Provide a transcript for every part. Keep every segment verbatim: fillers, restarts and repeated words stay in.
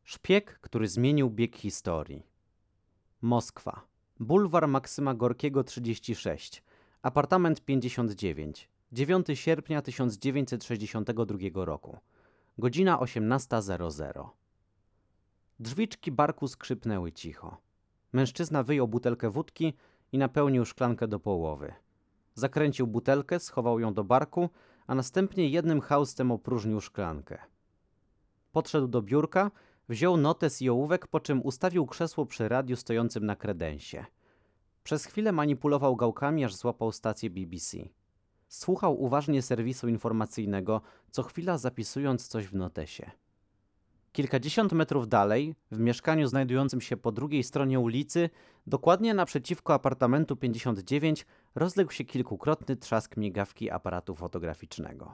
Szpieg, który zmienił bieg historii. Moskwa. Bulwar Maksyma Gorkiego trzydzieści sześć. Apartament pięćdziesiąt dziewięć. dziewiątego sierpnia tysiąc dziewięćset sześćdziesiątego drugiego roku. Godzina osiemnasta zero zero. Drzwiczki barku skrzypnęły cicho. Mężczyzna wyjął butelkę wódki i napełnił szklankę do połowy. Zakręcił butelkę, schował ją do barku, a następnie jednym haustem opróżnił szklankę. Podszedł do biurka, wziął notes i ołówek, po czym ustawił krzesło przy radiu stojącym na kredensie. Przez chwilę manipulował gałkami, aż złapał stację B B C. Słuchał uważnie serwisu informacyjnego, co chwila zapisując coś w notesie. Kilkadziesiąt metrów dalej, w mieszkaniu znajdującym się po drugiej stronie ulicy, dokładnie naprzeciwko apartamentu pięćdziesiąt dziewięć, rozległ się kilkukrotny trzask migawki aparatu fotograficznego.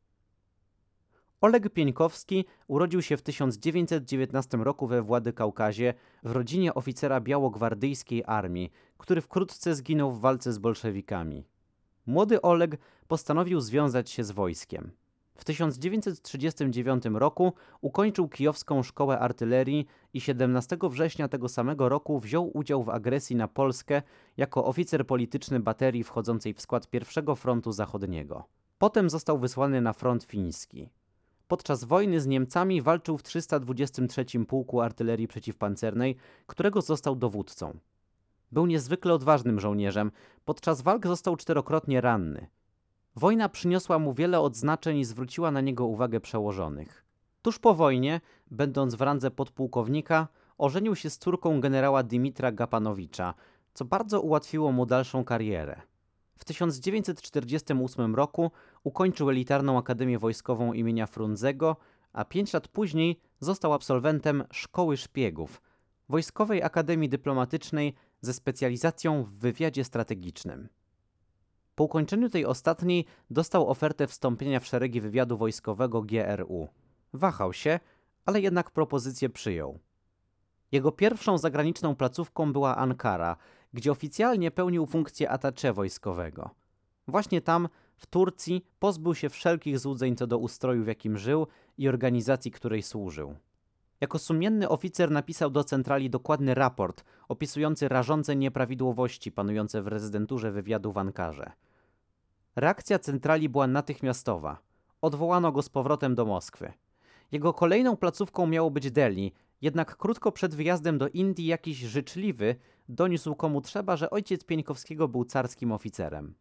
Oleg Pieńkowski urodził się w tysiąc dziewięćset dziewiętnastym roku we Władykaukazie w rodzinie oficera białogwardyjskiej armii, który wkrótce zginął w walce z bolszewikami. Młody Oleg postanowił związać się z wojskiem. W tysiąc dziewięćset trzydziestym dziewiątym roku ukończył Kijowską Szkołę Artylerii i siedemnastego września tego samego roku wziął udział w agresji na Polskę jako oficer polityczny baterii wchodzącej w skład pierwszego frontu zachodniego. Potem został wysłany na front fiński. Podczas wojny z Niemcami walczył w trzysta dwudziestym trzecim Pułku Artylerii Przeciwpancernej, którego został dowódcą. Był niezwykle odważnym żołnierzem, podczas walk został czterokrotnie ranny. Wojna przyniosła mu wiele odznaczeń i zwróciła na niego uwagę przełożonych. Tuż po wojnie, będąc w randze podpułkownika, ożenił się z córką generała Dymitra Gapanowicza, co bardzo ułatwiło mu dalszą karierę. W tysiąc dziewięćset czterdziestym ósmym roku ukończył elitarną Akademię Wojskową imienia Frundzego, a pięć lat później został absolwentem Szkoły Szpiegów, Wojskowej Akademii Dyplomatycznej ze specjalizacją w wywiadzie strategicznym. Po ukończeniu tej ostatniej dostał ofertę wstąpienia w szeregi wywiadu wojskowego G R U. Wahał się, ale jednak propozycję przyjął. Jego pierwszą zagraniczną placówką była Ankara, gdzie oficjalnie pełnił funkcję attaché wojskowego. Właśnie tam, w Turcji, pozbył się wszelkich złudzeń co do ustroju, w jakim żył i organizacji, której służył. Jako sumienny oficer napisał do centrali dokładny raport opisujący rażące nieprawidłowości panujące w rezydenturze wywiadu w Ankarze. Reakcja centrali była natychmiastowa. Odwołano go z powrotem do Moskwy. Jego kolejną placówką miało być Delhi, jednak krótko przed wyjazdem do Indii jakiś życzliwy doniósł komu trzeba, że ojciec Pieńkowskiego był carskim oficerem.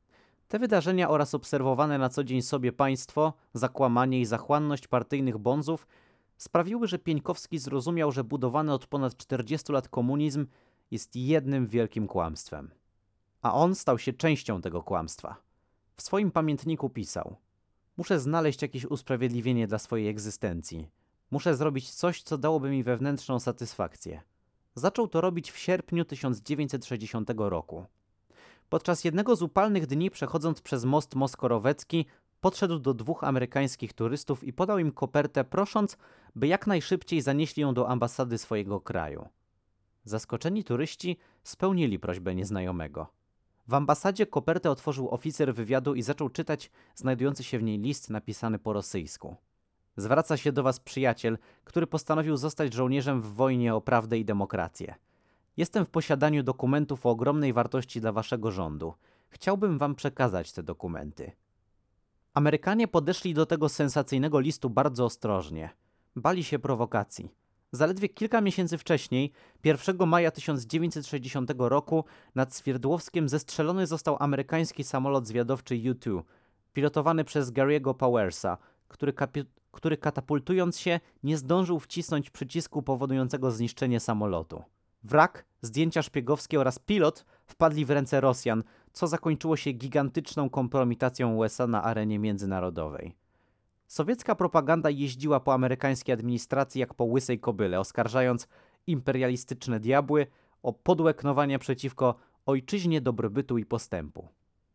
Te wydarzenia oraz obserwowane na co dzień sobie państwo, zakłamanie i zachłanność partyjnych bonzów sprawiły, że Pieńkowski zrozumiał, że budowany od ponad czterdziestu lat komunizm jest jednym wielkim kłamstwem. A on stał się częścią tego kłamstwa. W swoim pamiętniku pisał: muszę znaleźć jakieś usprawiedliwienie dla swojej egzystencji. Muszę zrobić coś, co dałoby mi wewnętrzną satysfakcję. Zaczął to robić w sierpniu tysiąc dziewięćset sześćdziesiątego roku. Podczas jednego z upalnych dni, przechodząc przez most Moskorowecki, podszedł do dwóch amerykańskich turystów i podał im kopertę, prosząc, by jak najszybciej zanieśli ją do ambasady swojego kraju. Zaskoczeni turyści spełnili prośbę nieznajomego. W ambasadzie kopertę otworzył oficer wywiadu i zaczął czytać znajdujący się w niej list napisany po rosyjsku. Zwraca się do was przyjaciel, który postanowił zostać żołnierzem w wojnie o prawdę i demokrację. Jestem w posiadaniu dokumentów o ogromnej wartości dla waszego rządu. Chciałbym wam przekazać te dokumenty. Amerykanie podeszli do tego sensacyjnego listu bardzo ostrożnie. Bali się prowokacji. Zaledwie kilka miesięcy wcześniej, pierwszego maja tysiąc dziewięćset sześćdziesiątego roku, nad Swierdłowskiem zestrzelony został amerykański samolot zwiadowczy U dwa, pilotowany przez Gary'ego Powersa, który, kapi- który katapultując się nie zdążył wcisnąć przycisku powodującego zniszczenie samolotu. Wrak, zdjęcia szpiegowskie oraz pilot wpadli w ręce Rosjan, co zakończyło się gigantyczną kompromitacją U S A na arenie międzynarodowej. Sowiecka propaganda jeździła po amerykańskiej administracji jak po łysej kobyle, oskarżając imperialistyczne diabły o podłe knowanie przeciwko ojczyźnie dobrobytu i postępu.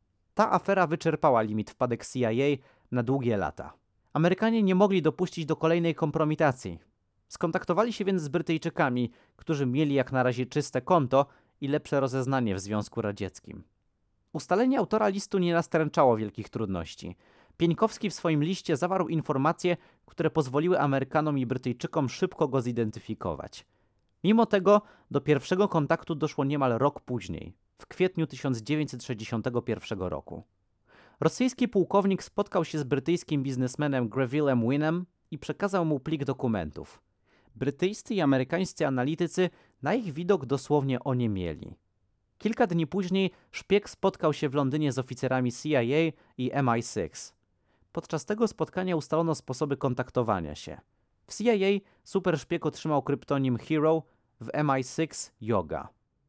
Ta afera wyczerpała limit wpadek C I A na długie lata. Amerykanie nie mogli dopuścić do kolejnej kompromitacji. Skontaktowali się więc z Brytyjczykami, którzy mieli jak na razie czyste konto i lepsze rozeznanie w Związku Radzieckim. Ustalenie autora listu nie nastręczało wielkich trudności. Pieńkowski w swoim liście zawarł informacje, które pozwoliły Amerykanom i Brytyjczykom szybko go zidentyfikować. Mimo tego do pierwszego kontaktu doszło niemal rok później, w kwietniu tysiąc dziewięćset sześćdziesiątego pierwszego roku. Rosyjski pułkownik spotkał się z brytyjskim biznesmenem Grevillem Wynnem i przekazał mu plik dokumentów. Brytyjscy i amerykańscy analitycy na ich widok dosłownie oniemieli. Kilka dni później szpieg spotkał się w Londynie z oficerami C I A i M I sześć. Podczas tego spotkania ustalono sposoby kontaktowania się. W C I A superszpieg otrzymał kryptonim Hero, w M I sześć Yoga.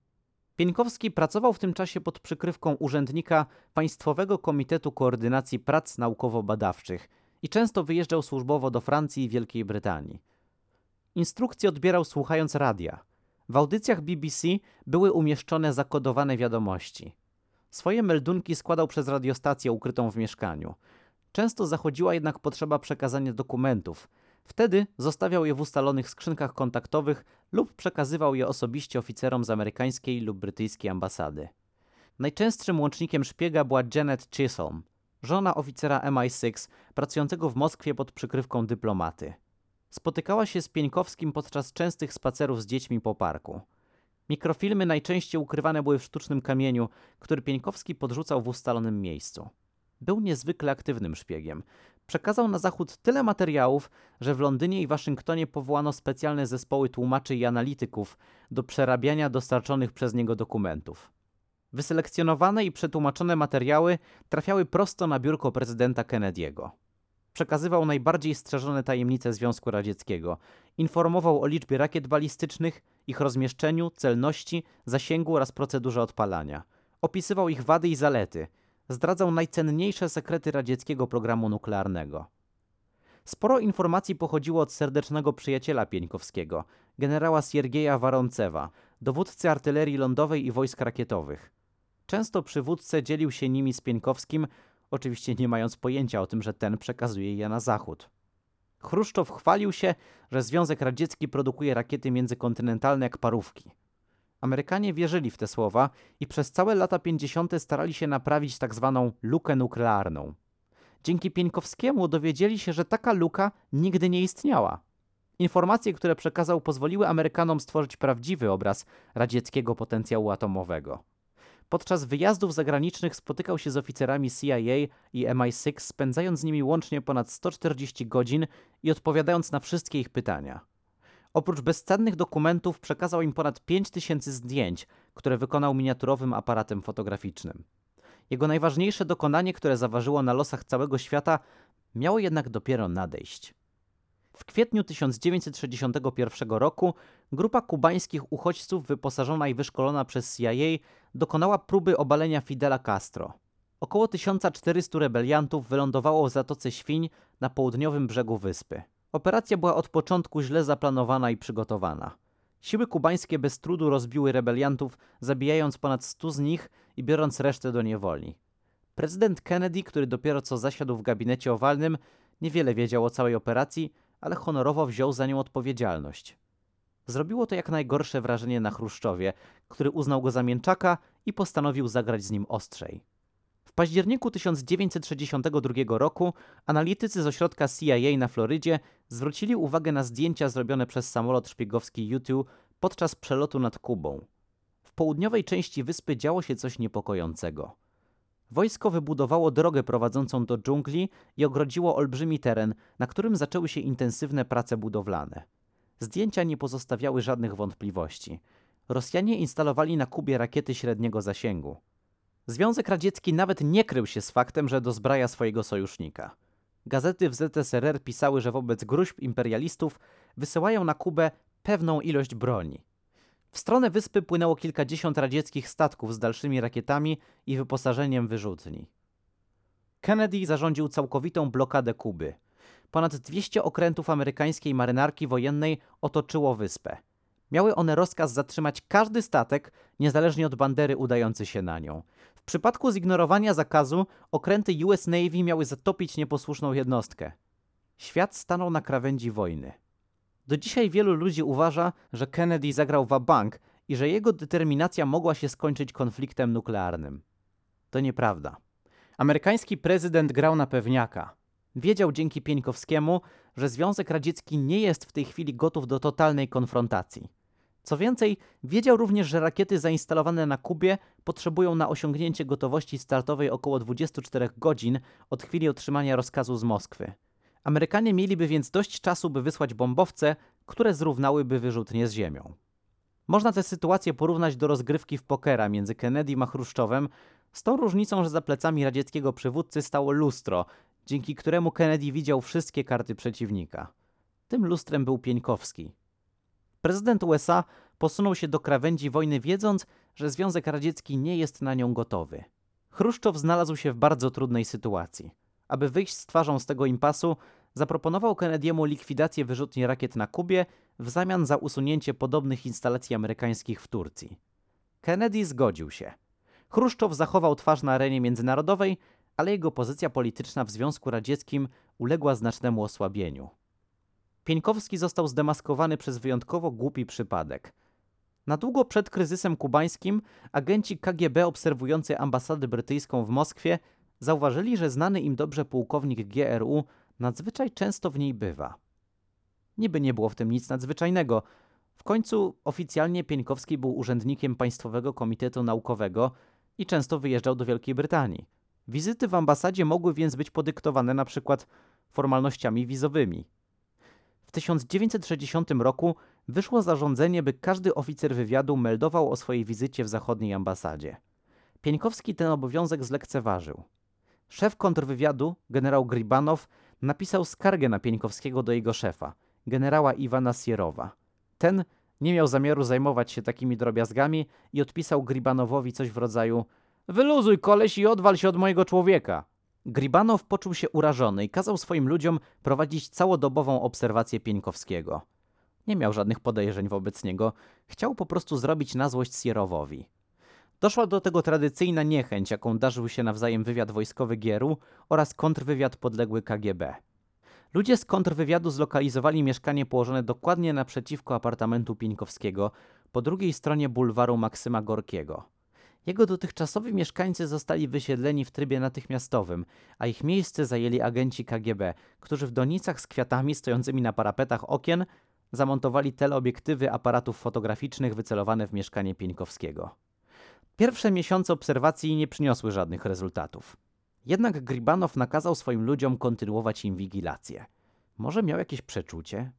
Pieńkowski pracował w tym czasie pod przykrywką urzędnika Państwowego Komitetu Koordynacji Prac Naukowo-Badawczych i często wyjeżdżał służbowo do Francji i Wielkiej Brytanii. Instrukcje odbierał słuchając radia. W audycjach B B C były umieszczone zakodowane wiadomości. Swoje meldunki składał przez radiostację ukrytą w mieszkaniu. Często zachodziła jednak potrzeba przekazania dokumentów. Wtedy zostawiał je w ustalonych skrzynkach kontaktowych lub przekazywał je osobiście oficerom z amerykańskiej lub brytyjskiej ambasady. Najczęstszym łącznikiem szpiega była Janet Chisholm, żona oficera M I sześć pracującego w Moskwie pod przykrywką dyplomaty. Spotykała się z Pieńkowskim podczas częstych spacerów z dziećmi po parku. Mikrofilmy najczęściej ukrywane były w sztucznym kamieniu, który Pieńkowski podrzucał w ustalonym miejscu. Był niezwykle aktywnym szpiegiem. Przekazał na Zachód tyle materiałów, że w Londynie i Waszyngtonie powołano specjalne zespoły tłumaczy i analityków do przerabiania dostarczonych przez niego dokumentów. Wyselekcjonowane i przetłumaczone materiały trafiały prosto na biurko prezydenta Kennedy'ego. Przekazywał najbardziej strzeżone tajemnice Związku Radzieckiego. Informował o liczbie rakiet balistycznych, ich rozmieszczeniu, celności, zasięgu oraz procedurze odpalania. Opisywał ich wady i zalety. Zdradzał najcenniejsze sekrety radzieckiego programu nuklearnego. Sporo informacji pochodziło od serdecznego przyjaciela Pieńkowskiego, generała Siergieja Waroncewa, dowódcy artylerii lądowej i wojsk rakietowych. Często przywódca dzielił się nimi z Pieńkowskim, oczywiście nie mając pojęcia o tym, że ten przekazuje je na Zachód. Chruszczow chwalił się, że Związek Radziecki produkuje rakiety międzykontynentalne jak parówki. Amerykanie wierzyli w te słowa i przez całe lata pięćdziesiąte starali się naprawić tak zwaną lukę nuklearną. Dzięki Pieńkowskiemu dowiedzieli się, że taka luka nigdy nie istniała. Informacje, które przekazał, pozwoliły Amerykanom stworzyć prawdziwy obraz radzieckiego potencjału atomowego. Podczas wyjazdów zagranicznych spotykał się z oficerami C I A i M I sześć, spędzając z nimi łącznie ponad sto czterdzieści godzin i odpowiadając na wszystkie ich pytania. Oprócz bezcennych dokumentów przekazał im ponad pięć tysięcy zdjęć, które wykonał miniaturowym aparatem fotograficznym. Jego najważniejsze dokonanie, które zaważyło na losach całego świata, miało jednak dopiero nadejść. W kwietniu tysiąc dziewięćset sześćdziesiątego pierwszego roku grupa kubańskich uchodźców wyposażona i wyszkolona przez C I A dokonała próby obalenia Fidela Castro. Około tysiąc czterystu rebeliantów wylądowało w Zatoce Świń na południowym brzegu wyspy. Operacja była od początku źle zaplanowana i przygotowana. Siły kubańskie bez trudu rozbiły rebeliantów, zabijając ponad stu z nich i biorąc resztę do niewoli. Prezydent Kennedy, który dopiero co zasiadł w gabinecie owalnym, niewiele wiedział o całej operacji, ale honorowo wziął za nią odpowiedzialność. Zrobiło to jak najgorsze wrażenie na Chruszczowie, który uznał go za mięczaka i postanowił zagrać z nim ostrzej. W październiku tysiąc dziewięćset sześćdziesiątego drugiego roku analitycy z ośrodka C I A na Florydzie zwrócili uwagę na zdjęcia zrobione przez samolot szpiegowski U dwa podczas przelotu nad Kubą. W południowej części wyspy działo się coś niepokojącego. Wojsko wybudowało drogę prowadzącą do dżungli i ogrodziło olbrzymi teren, na którym zaczęły się intensywne prace budowlane. Zdjęcia nie pozostawiały żadnych wątpliwości. Rosjanie instalowali na Kubie rakiety średniego zasięgu. Związek Radziecki nawet nie krył się z faktem, że dozbraja swojego sojusznika. Gazety w Z S R R pisały, że wobec gróźb imperialistów wysyłają na Kubę pewną ilość broni. W stronę wyspy płynęło kilkadziesiąt radzieckich statków z dalszymi rakietami i wyposażeniem wyrzutni. Kennedy zarządził całkowitą blokadę Kuby. Ponad dwieście okrętów amerykańskiej marynarki wojennej otoczyło wyspę. Miały one rozkaz zatrzymać każdy statek, niezależnie od bandery udający się na nią. W przypadku zignorowania zakazu okręty U S Navy miały zatopić nieposłuszną jednostkę. Świat stanął na krawędzi wojny. Do dzisiaj wielu ludzi uważa, że Kennedy zagrał va-bank i że jego determinacja mogła się skończyć konfliktem nuklearnym. To nieprawda. Amerykański prezydent grał na pewniaka. Wiedział dzięki Pieńkowskiemu, że Związek Radziecki nie jest w tej chwili gotów do totalnej konfrontacji. Co więcej, wiedział również, że rakiety zainstalowane na Kubie potrzebują na osiągnięcie gotowości startowej około dwudziestu czterech godzin od chwili otrzymania rozkazu z Moskwy. Amerykanie mieliby więc dość czasu, by wysłać bombowce, które zrównałyby wyrzutnie z ziemią. Można tę sytuację porównać do rozgrywki w pokera między Kennedym a Chruszczowem, z tą różnicą, że za plecami radzieckiego przywódcy stało lustro, dzięki któremu Kennedy widział wszystkie karty przeciwnika. Tym lustrem był Pieńkowski. Prezydent U S A posunął się do krawędzi wojny, wiedząc, że Związek Radziecki nie jest na nią gotowy. Chruszczow znalazł się w bardzo trudnej sytuacji. Aby wyjść z twarzą z tego impasu, zaproponował Kennedy'emu likwidację wyrzutni rakiet na Kubie w zamian za usunięcie podobnych instalacji amerykańskich w Turcji. Kennedy zgodził się. Chruszczow zachował twarz na arenie międzynarodowej, ale jego pozycja polityczna w Związku Radzieckim uległa znacznemu osłabieniu. Pieńkowski został zdemaskowany przez wyjątkowo głupi przypadek. Na długo przed kryzysem kubańskim agenci K G B obserwujący ambasadę brytyjską w Moskwie zauważyli, że znany im dobrze pułkownik G R U nadzwyczaj często w niej bywa. Niby nie było w tym nic nadzwyczajnego. W końcu oficjalnie Pieńkowski był urzędnikiem Państwowego Komitetu Naukowego i często wyjeżdżał do Wielkiej Brytanii. Wizyty w ambasadzie mogły więc być podyktowane na przykład formalnościami wizowymi. W tysiąc dziewięćset sześćdziesiątym roku wyszło zarządzenie, by każdy oficer wywiadu meldował o swojej wizycie w zachodniej ambasadzie. Pieńkowski ten obowiązek zlekceważył. Szef kontrwywiadu, generał Gribanow, napisał skargę na Pieńkowskiego do jego szefa, generała Iwana Sierowa. Ten nie miał zamiaru zajmować się takimi drobiazgami i odpisał Gribanowowi coś w rodzaju: wyluzuj, koleś, i odwal się od mojego człowieka. Gribanow poczuł się urażony i kazał swoim ludziom prowadzić całodobową obserwację Pieńkowskiego. Nie miał żadnych podejrzeń wobec niego, chciał po prostu zrobić na złość Sierowowi. Doszła do tego tradycyjna niechęć, jaką darzył się nawzajem wywiad wojskowy G R U oraz kontrwywiad podległy K G B. Ludzie z kontrwywiadu zlokalizowali mieszkanie położone dokładnie naprzeciwko apartamentu Pieńkowskiego, po drugiej stronie bulwaru Maksyma Gorkiego. Jego dotychczasowi mieszkańcy zostali wysiedleni w trybie natychmiastowym, a ich miejsce zajęli agenci K G B, którzy w donicach z kwiatami stojącymi na parapetach okien zamontowali teleobiektywy aparatów fotograficznych wycelowane w mieszkanie Pieńkowskiego. Pierwsze miesiące obserwacji nie przyniosły żadnych rezultatów. Jednak Gribanow nakazał swoim ludziom kontynuować inwigilację. Może miał jakieś przeczucie?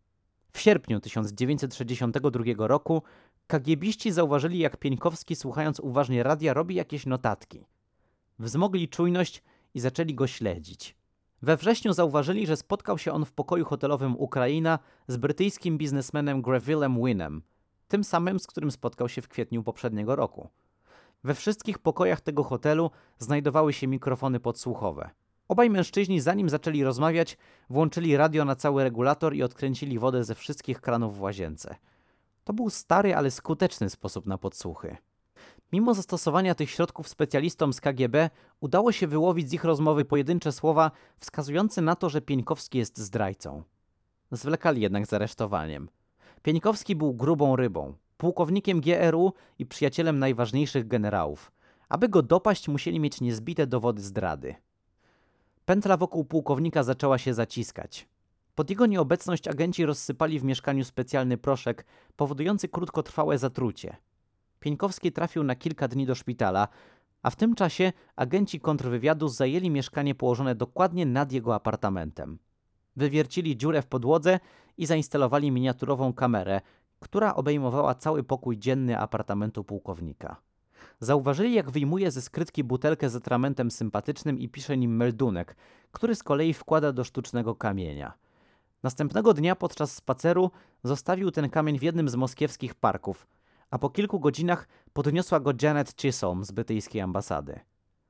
W sierpniu tysiąc dziewięćset sześćdziesiątego drugiego roku kagiebiści zauważyli, jak Pieńkowski, słuchając uważnie radia, robi jakieś notatki. Wzmogli czujność i zaczęli go śledzić. We wrześniu zauważyli, że spotkał się on w pokoju hotelowym Ukraina z brytyjskim biznesmenem Grevillem Wynnem, tym samym, z którym spotkał się w kwietniu poprzedniego roku. We wszystkich pokojach tego hotelu znajdowały się mikrofony podsłuchowe. Obaj mężczyźni, zanim zaczęli rozmawiać, włączyli radio na cały regulator i odkręcili wodę ze wszystkich kranów w łazience. To był stary, ale skuteczny sposób na podsłuchy. Mimo zastosowania tych środków specjalistom z K G B udało się wyłowić z ich rozmowy pojedyncze słowa wskazujące na to, że Pieńkowski jest zdrajcą. Zwlekali jednak z aresztowaniem. Pieńkowski był grubą rybą, pułkownikiem G R U i przyjacielem najważniejszych generałów. Aby go dopaść, musieli mieć niezbite dowody zdrady. Pętla wokół pułkownika zaczęła się zaciskać. Pod jego nieobecność agenci rozsypali w mieszkaniu specjalny proszek, powodujący krótkotrwałe zatrucie. Pieńkowski trafił na kilka dni do szpitala, a w tym czasie agenci kontrwywiadu zajęli mieszkanie położone dokładnie nad jego apartamentem. Wywiercili dziurę w podłodze i zainstalowali miniaturową kamerę, która obejmowała cały pokój dzienny apartamentu pułkownika. Zauważyli, jak wyjmuje ze skrytki butelkę z atramentem sympatycznym i pisze nim meldunek, który z kolei wkłada do sztucznego kamienia. Następnego dnia podczas spaceru zostawił ten kamień w jednym z moskiewskich parków, a po kilku godzinach podniosła go Janet Chisholm z brytyjskiej ambasady.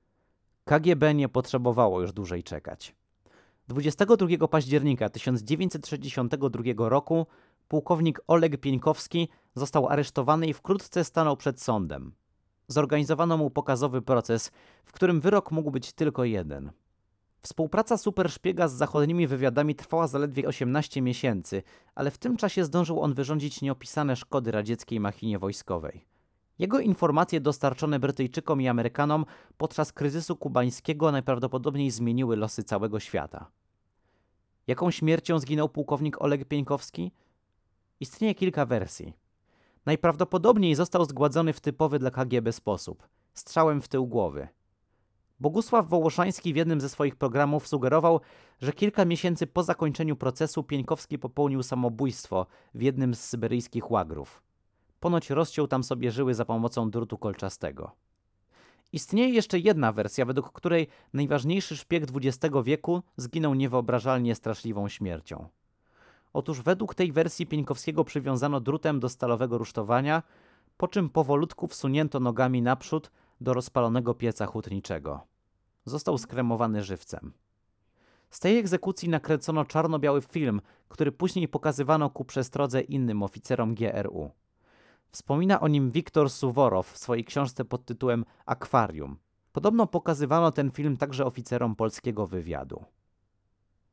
K G B nie potrzebowało już dłużej czekać. dwudziestego drugiego października tysiąc dziewięćset sześćdziesiątego drugiego roku pułkownik Oleg Pieńkowski został aresztowany i wkrótce stanął przed sądem. Zorganizowano mu pokazowy proces, w którym wyrok mógł być tylko jeden. Współpraca superszpiega z zachodnimi wywiadami trwała zaledwie osiemnaście miesięcy, ale w tym czasie zdążył on wyrządzić nieopisane szkody radzieckiej machinie wojskowej. Jego informacje dostarczone Brytyjczykom i Amerykanom podczas kryzysu kubańskiego najprawdopodobniej zmieniły losy całego świata. Jaką śmiercią zginął pułkownik Oleg Pieńkowski? Istnieje kilka wersji. Najprawdopodobniej został zgładzony w typowy dla K G B sposób – strzałem w tył głowy. Bogusław Wołoszański w jednym ze swoich programów sugerował, że kilka miesięcy po zakończeniu procesu Pieńkowski popełnił samobójstwo w jednym z syberyjskich łagrów. Ponoć rozciął tam sobie żyły za pomocą drutu kolczastego. Istnieje jeszcze jedna wersja, według której najważniejszy szpieg dwudziestego wieku zginął niewyobrażalnie straszliwą śmiercią. Otóż według tej wersji Pieńkowskiego przywiązano drutem do stalowego rusztowania, po czym powolutku wsunięto nogami naprzód do rozpalonego pieca hutniczego. Został skremowany żywcem. Z tej egzekucji nakręcono czarno-biały film, który później pokazywano ku przestrodze innym oficerom G R U. Wspomina o nim Wiktor Suworow w swojej książce pod tytułem Akwarium. Podobno pokazywano ten film także oficerom polskiego wywiadu.